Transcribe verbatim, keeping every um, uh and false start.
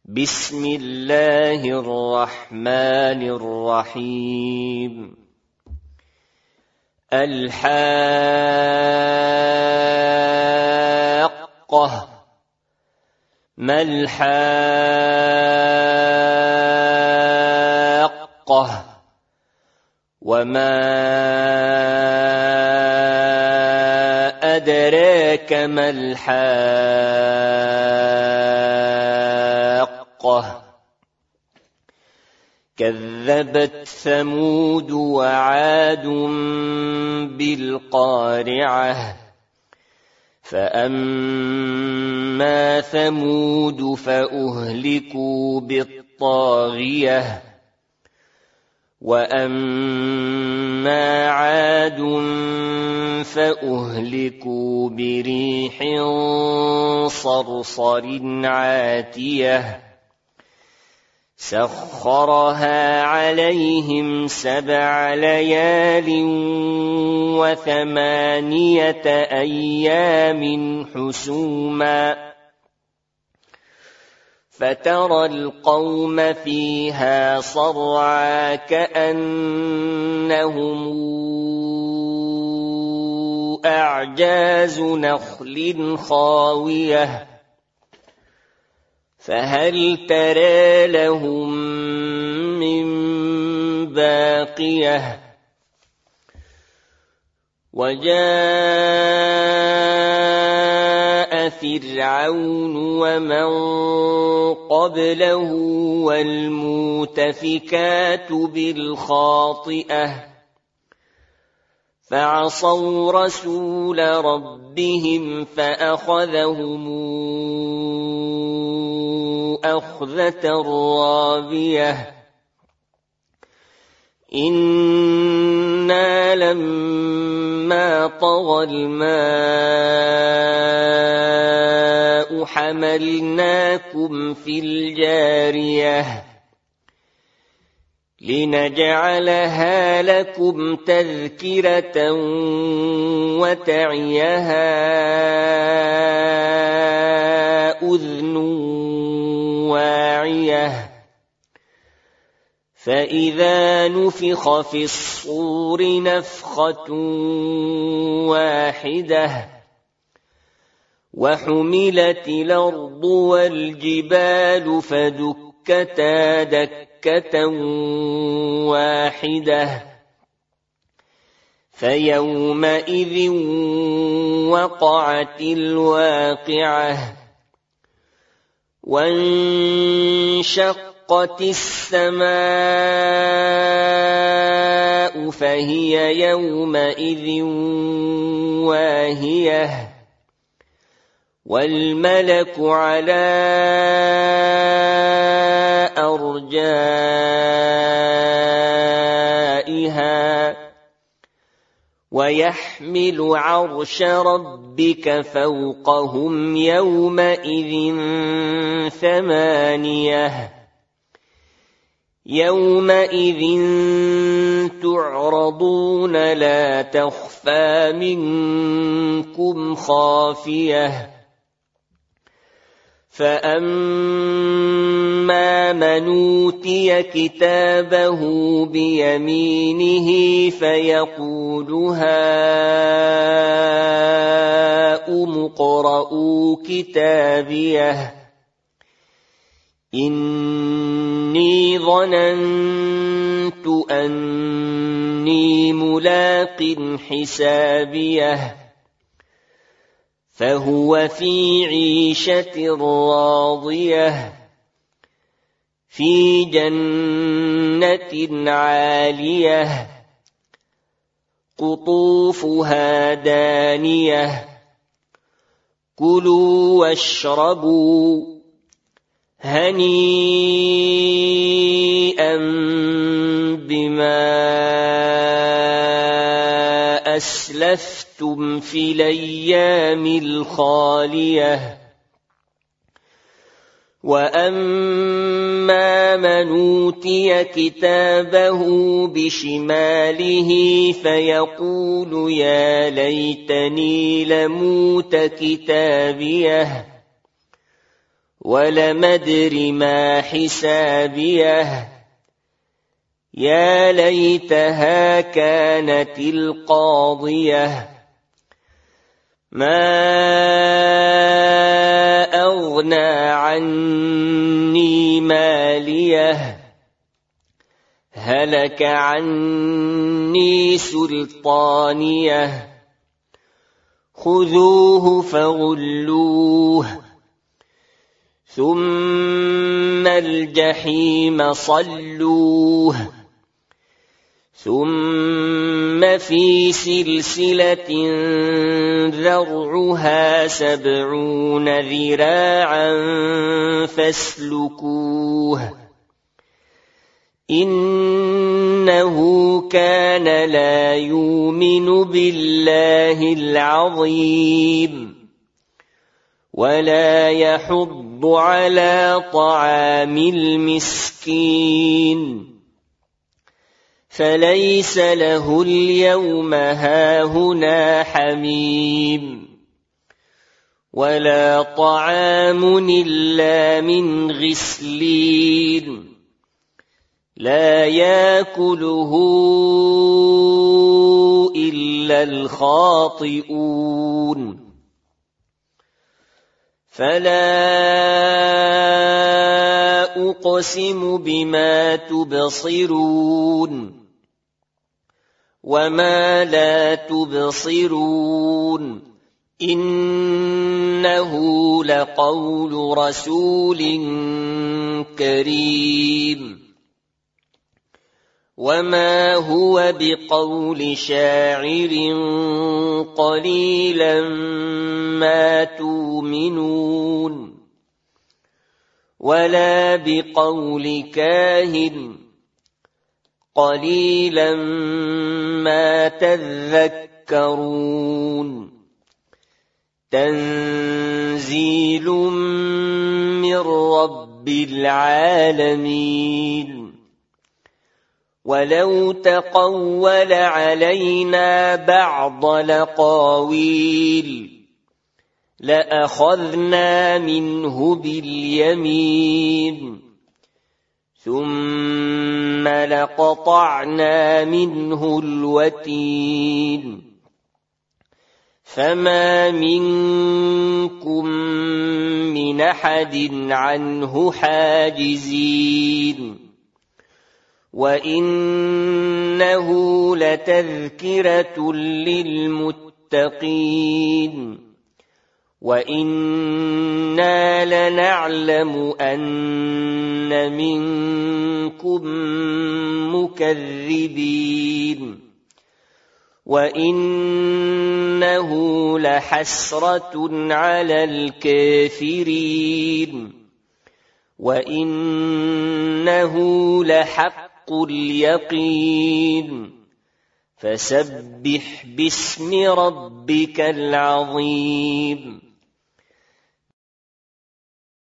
بسم الله الرحمن الرحيم. الحاقة. ما الحاقة؟ وما أدراك ما الحاقة؟ كذبت ثمود وعاد بالقارعة. فأما ثمود فأهلكوا بالطاغية، وأما عاد فأهلكوا بريح صرصر عاتية سخرها عليهم سبع ليال وثمانية أيام حسوما، فترى القوم فيها صرعى كأنهم أعجاز نخل خاوية، فهل ترى لهم من باقية؟ وجاء فرعون ومن قبله والمؤتفكات بالخاطئة، فعصوا رسول ربهم فأخذهم أخذة رابية. إنا لما طغى الماء حملناكم في الجارية لنجعلها لكم تذكرة وتعيها أذن واعية. فإذا نفخ في الصور نفخة واحدة وحملت الأرض والجبال فدكتا دكة واحدة، فيومئذ وقعت الواقعة. وانشقت السماء فهي يومئذ واهية، والملك على أرجائها، ويحمل عرش ربك فوقهم يومئذ ثمانية. يومئذ تعرضون لا تخفى منكم خافية. فأما من أوتي كتابه بيمينه فيقول هاؤم اقرءوا كتابيه إني ظننت أني ملاق حسابيه، فهو في عيشة راضية في جنة عالية قطوفها دانية. كلوا واشربوا هنيئا بما أسلفتم في الأيام الخالية. وأما من أوتي كتابه بشماله فيقول يا ليتني لموت كتابيه ولم أدر ما حسابيه يا ليتها كانت القاضية ما أغنى عني ماليه هلك عني سلطانيه خذوه فغلوه ثم الجحيم صلوه ثم في سلسلة ذرعها سبعون ذراعا فاسلكوه إنه كان لا يؤمن بالله العظيم ولا يحض على طعام المسكين فليس له اليوم هاهنا حميم ولا طعام إلا من غسلين لا يأكله إلا الخاطئون فلا أقسم بما تبصرون وما لا تبصرون إنه لقول رسول كريم وما هو بقول شاعر قليلا ما تؤمنون ولا بقول كاهن قليلا ما تذكرون تنزيل من رب العالمين ولو تقول علينا بعض الأقاويل لأخذنا منه باليمين ثم لقطعنا منه الوتين فما منكم من أحد عنه حاجزين وإنه لتذكرة للمتقين وإنا لنعلم أن منكم مكذبين وإنه لحسرة على الكافرين وإنه لحق اليقين فسبح باسم ربك العظيم